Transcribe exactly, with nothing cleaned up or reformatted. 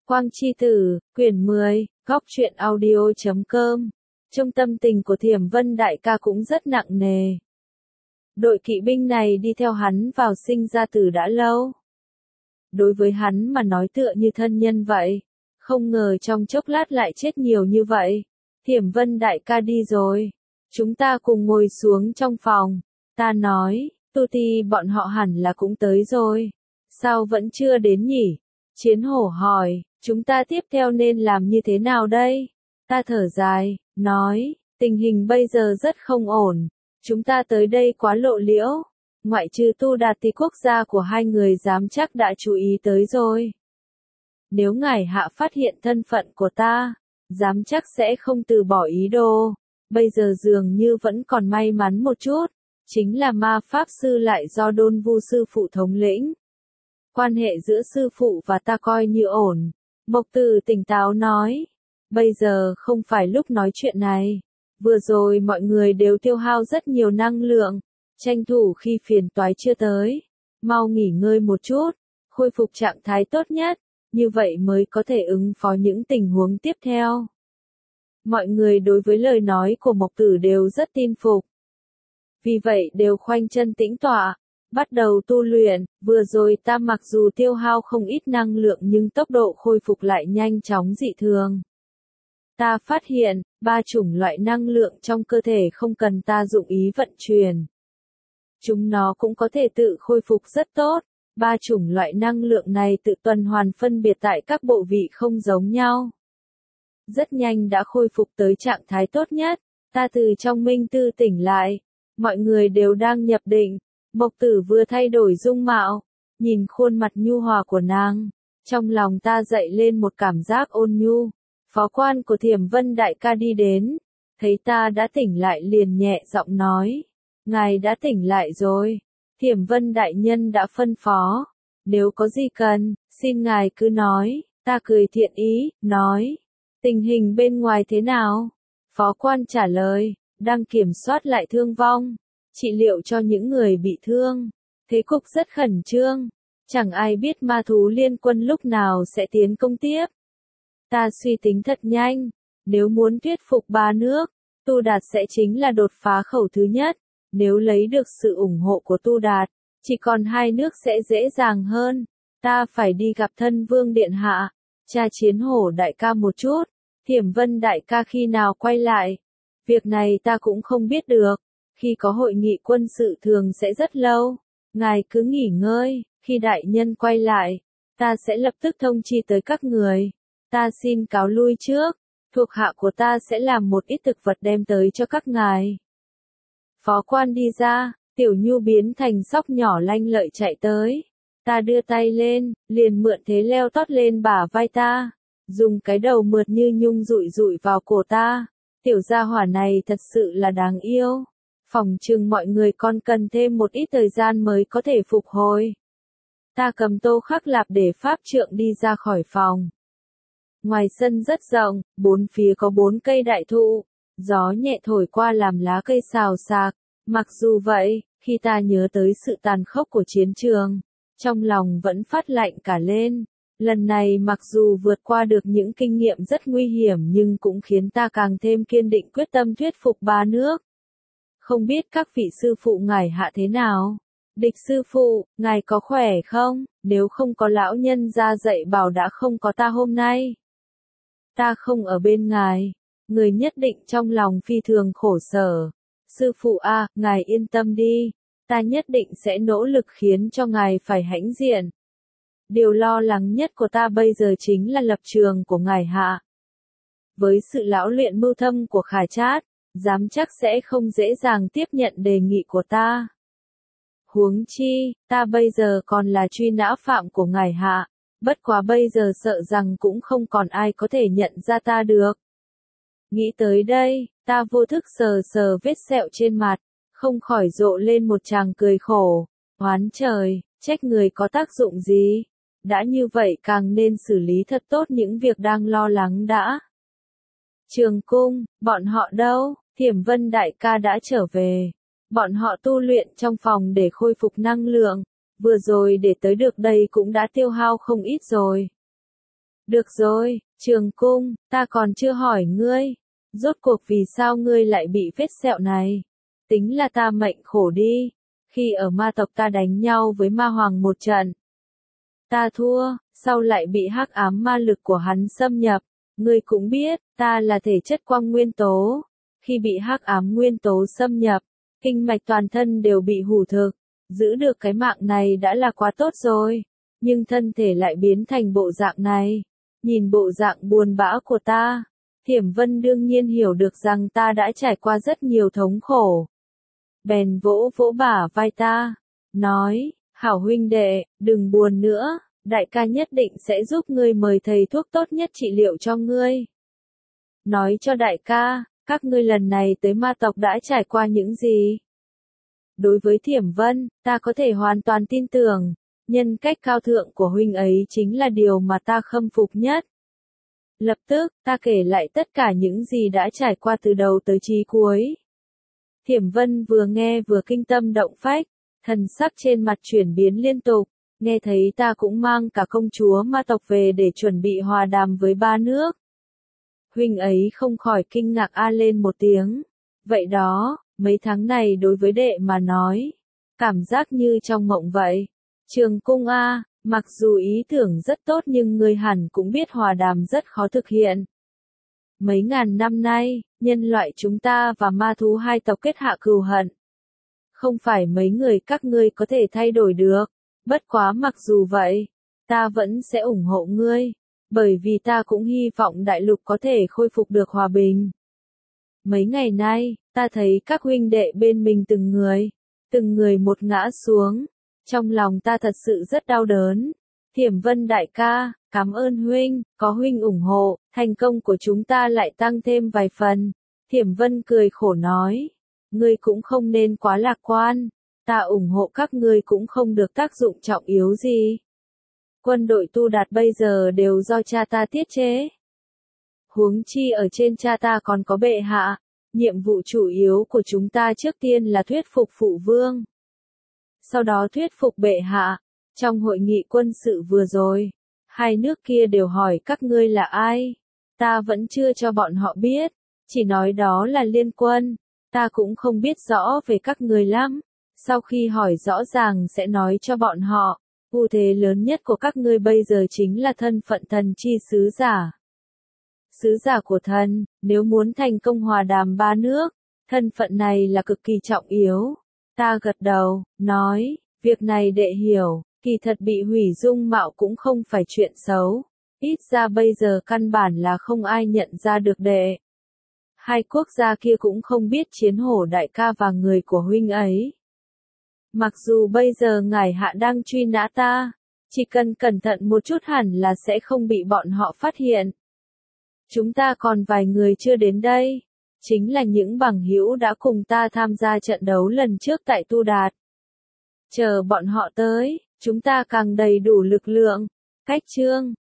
Quang Chi Tử, quyển mười, góc truyện audio chấm com. Trong tâm tình của Thiểm Vân đại ca cũng rất nặng nề. Đội kỵ binh này đi theo hắn vào sinh ra tử đã lâu. Đối với hắn mà nói tựa như thân nhân vậy. Không ngờ trong chốc lát lại chết nhiều như vậy. Thiểm Vân đại ca đi rồi. Chúng ta cùng ngồi xuống trong phòng. Ta nói, tu ti bọn họ hẳn là cũng tới rồi. Sao vẫn chưa đến nhỉ? Chiến hổ hỏi, chúng ta tiếp theo nên làm như thế nào đây? Ta thở dài, nói, tình hình bây giờ rất không ổn. Chúng ta tới đây quá lộ liễu. Ngoại trừ Tu Đạt thì quốc gia của hai người dám chắc đã chú ý tới rồi. Nếu ngài hạ phát hiện thân phận của ta, dám chắc sẽ không từ bỏ ý đồ. Bây giờ dường như vẫn còn may mắn một chút. Chính là ma pháp sư lại do Đôn Vu sư phụ thống lĩnh. Quan hệ giữa sư phụ và ta coi như ổn. Mộc Tử tỉnh táo nói. Bây giờ không phải lúc nói chuyện này. Vừa rồi mọi người đều tiêu hao rất nhiều năng lượng. Tranh thủ khi phiền toái chưa tới. Mau nghỉ ngơi một chút. Khôi phục trạng thái tốt nhất. Như vậy mới có thể ứng phó những tình huống tiếp theo. Mọi người đối với lời nói của Mộc Tử đều rất tin phục. Vì vậy đều khoanh chân tĩnh tọa. Bắt đầu tu luyện, vừa rồi ta mặc dù tiêu hao không ít năng lượng nhưng tốc độ khôi phục lại nhanh chóng dị thường. Ta phát hiện, ba chủng loại năng lượng trong cơ thể không cần ta dụng ý vận chuyển. Chúng nó cũng có thể tự khôi phục rất tốt. Ba chủng loại năng lượng này tự tuần hoàn phân biệt tại các bộ vị không giống nhau. Rất nhanh đã khôi phục tới trạng thái tốt nhất. Ta từ trong minh tư tỉnh lại. Mọi người đều đang nhập định. Mộc Tử vừa thay đổi dung mạo, nhìn khuôn mặt nhu hòa của nàng, trong lòng ta dậy lên một cảm giác ôn nhu. Phó quan của Thiểm Vân đại ca đi đến, thấy ta đã tỉnh lại liền nhẹ giọng nói, ngài đã tỉnh lại rồi. Thiểm Vân đại nhân đã phân phó, nếu có gì cần, xin ngài cứ nói. Ta cười thiện ý, nói, tình hình bên ngoài thế nào? Phó quan trả lời, đang kiểm soát lại thương vong. Trị liệu cho những người bị thương. Thế cục rất khẩn trương. Chẳng ai biết ma thú liên quân lúc nào sẽ tiến công tiếp. Ta suy tính thật nhanh. Nếu muốn thuyết phục ba nước, Tu Đạt sẽ chính là đột phá khẩu thứ nhất. Nếu lấy được sự ủng hộ của Tu Đạt, chỉ còn hai nước sẽ dễ dàng hơn. Ta phải đi gặp thân vương điện hạ. Tra Chiến hổ đại ca một chút. Thiểm Vân đại ca khi nào quay lại? Việc này ta cũng không biết được. Khi có hội nghị quân sự thường sẽ rất lâu. Ngài cứ nghỉ ngơi, khi đại nhân quay lại, ta sẽ lập tức thông chi tới các người. Ta xin cáo lui trước, thuộc hạ của ta sẽ làm một ít thực vật đem tới cho các ngài. Phó quan đi ra, Tiểu Nhu biến thành sóc nhỏ lanh lợi chạy tới. Ta đưa tay lên, liền mượn thế leo tót lên bả vai ta, dùng cái đầu mượt như nhung dụi dụi vào cổ ta. Tiểu gia hỏa này thật sự là đáng yêu. Phòng chừng mọi người còn cần thêm một ít thời gian mới có thể phục hồi. Ta cầm tô khắc lạp để pháp trượng đi ra khỏi phòng. Ngoài sân rất rộng, bốn phía có bốn cây đại thụ. Gió nhẹ thổi qua làm lá cây xào xạc. Mặc dù vậy, khi ta nhớ tới sự tàn khốc của chiến trường, trong lòng vẫn phát lạnh cả lên. Lần này mặc dù vượt qua được những kinh nghiệm rất nguy hiểm nhưng cũng khiến ta càng thêm kiên định quyết tâm thuyết phục ba nước. Không biết các vị sư phụ ngài hạ thế nào? Địch sư phụ, ngài có khỏe không? Nếu không có lão nhân ra dạy bảo đã không có ta hôm nay. Ta không ở bên ngài. Người nhất định trong lòng phi thường khổ sở. Sư phụ a, ngài yên tâm đi. Ta nhất định sẽ nỗ lực khiến cho ngài phải hãnh diện. Điều lo lắng nhất của ta bây giờ chính là lập trường của ngài hạ. Với sự lão luyện mưu thâm của Khả Trát, dám chắc sẽ không dễ dàng tiếp nhận đề nghị của ta. Huống chi, ta bây giờ còn là truy nã phạm của ngài hạ, bất quá bây giờ sợ rằng cũng không còn ai có thể nhận ra ta được. Nghĩ tới đây, ta vô thức sờ sờ vết sẹo trên mặt, không khỏi rộ lên một tràng cười khổ. Oán trời, trách người có tác dụng gì? Đã như vậy càng nên xử lý thật tốt những việc đang lo lắng đã. Trường cung, bọn họ đâu? Thiểm Vân đại ca đã trở về. Bọn họ tu luyện trong phòng để khôi phục năng lượng. Vừa rồi để tới được đây cũng đã tiêu hao không ít rồi. Được rồi, Trường Cung, ta còn chưa hỏi ngươi. Rốt cuộc vì sao ngươi lại bị vết sẹo này? Tính là ta mệnh khổ đi. Khi ở ma tộc ta đánh nhau với ma hoàng một trận. Ta thua, sau lại bị hắc ám ma lực của hắn xâm nhập. Ngươi cũng biết, ta là thể chất quang nguyên tố. Khi bị hắc ám nguyên tố xâm nhập, kinh mạch toàn thân đều bị hủ thực. Giữ được cái mạng này đã là quá tốt rồi. Nhưng thân thể lại biến thành bộ dạng này. Nhìn bộ dạng buồn bã của ta, Thiểm Vân đương nhiên hiểu được rằng ta đã trải qua rất nhiều thống khổ. Bèn vỗ vỗ bả vai ta, nói, hảo huynh đệ, đừng buồn nữa, đại ca nhất định sẽ giúp ngươi mời thầy thuốc tốt nhất trị liệu cho ngươi. Nói cho đại ca, các ngươi lần này tới ma tộc đã trải qua những gì? Đối với Thiểm Vân, ta có thể hoàn toàn tin tưởng. Nhân cách cao thượng của huynh ấy chính là điều mà ta khâm phục nhất. Lập tức, ta kể lại tất cả những gì đã trải qua từ đầu tới chí cuối. Thiểm Vân vừa nghe vừa kinh tâm động phách, thần sắc trên mặt chuyển biến liên tục, nghe thấy ta cũng mang cả công chúa ma tộc về để chuẩn bị hòa đàm với ba nước. Huynh ấy không khỏi kinh ngạc a lên một tiếng. Vậy đó, mấy tháng này đối với đệ mà nói, cảm giác như trong mộng vậy. Trường Cung a, mặc dù ý tưởng rất tốt nhưng ngươi hẳn cũng biết hòa đàm rất khó thực hiện. Mấy ngàn năm nay, nhân loại chúng ta và ma thú hai tộc kết hạ cừu hận. Không phải mấy người các ngươi có thể thay đổi được, bất quá mặc dù vậy, ta vẫn sẽ ủng hộ ngươi, bởi vì ta cũng hy vọng đại lục có thể khôi phục được hòa bình. Mấy ngày nay, ta thấy các huynh đệ bên mình từng người, từng người một ngã xuống. Trong lòng ta thật sự rất đau đớn. Thiểm Vân đại ca, cảm ơn huynh, có huynh ủng hộ, thành công của chúng ta lại tăng thêm vài phần. Thiểm Vân cười khổ nói, ngươi cũng không nên quá lạc quan, ta ủng hộ các ngươi cũng không được tác dụng trọng yếu gì. Quân đội Tu Đạt bây giờ đều do cha ta tiết chế. Huống chi ở trên cha ta còn có bệ hạ, nhiệm vụ chủ yếu của chúng ta trước tiên là thuyết phục phụ vương. Sau đó thuyết phục bệ hạ. Trong hội nghị quân sự vừa rồi, hai nước kia đều hỏi các ngươi là ai. Ta vẫn chưa cho bọn họ biết, chỉ nói đó là liên quân. Ta cũng không biết rõ về các ngươi lắm. Sau khi hỏi rõ ràng sẽ nói cho bọn họ. Ưu thế lớn nhất của các ngươi bây giờ chính là thân phận thần chi sứ giả. Sứ giả của thần, nếu muốn thành công hòa đàm ba nước, thân phận này là cực kỳ trọng yếu. Ta gật đầu, nói, việc này đệ hiểu, kỳ thật bị hủy dung mạo cũng không phải chuyện xấu. Ít ra bây giờ căn bản là không ai nhận ra được đệ. Hai quốc gia kia cũng không biết Chiến Hổ đại ca và người của huynh ấy. Mặc dù bây giờ ngài hạ đang truy nã ta, chỉ cần cẩn thận một chút hẳn là sẽ không bị bọn họ phát hiện. Chúng ta còn vài người chưa đến đây. Chính là những bằng hữu đã cùng ta tham gia trận đấu lần trước tại Tu Đạt. Chờ bọn họ tới, chúng ta càng đầy đủ lực lượng. Cách chương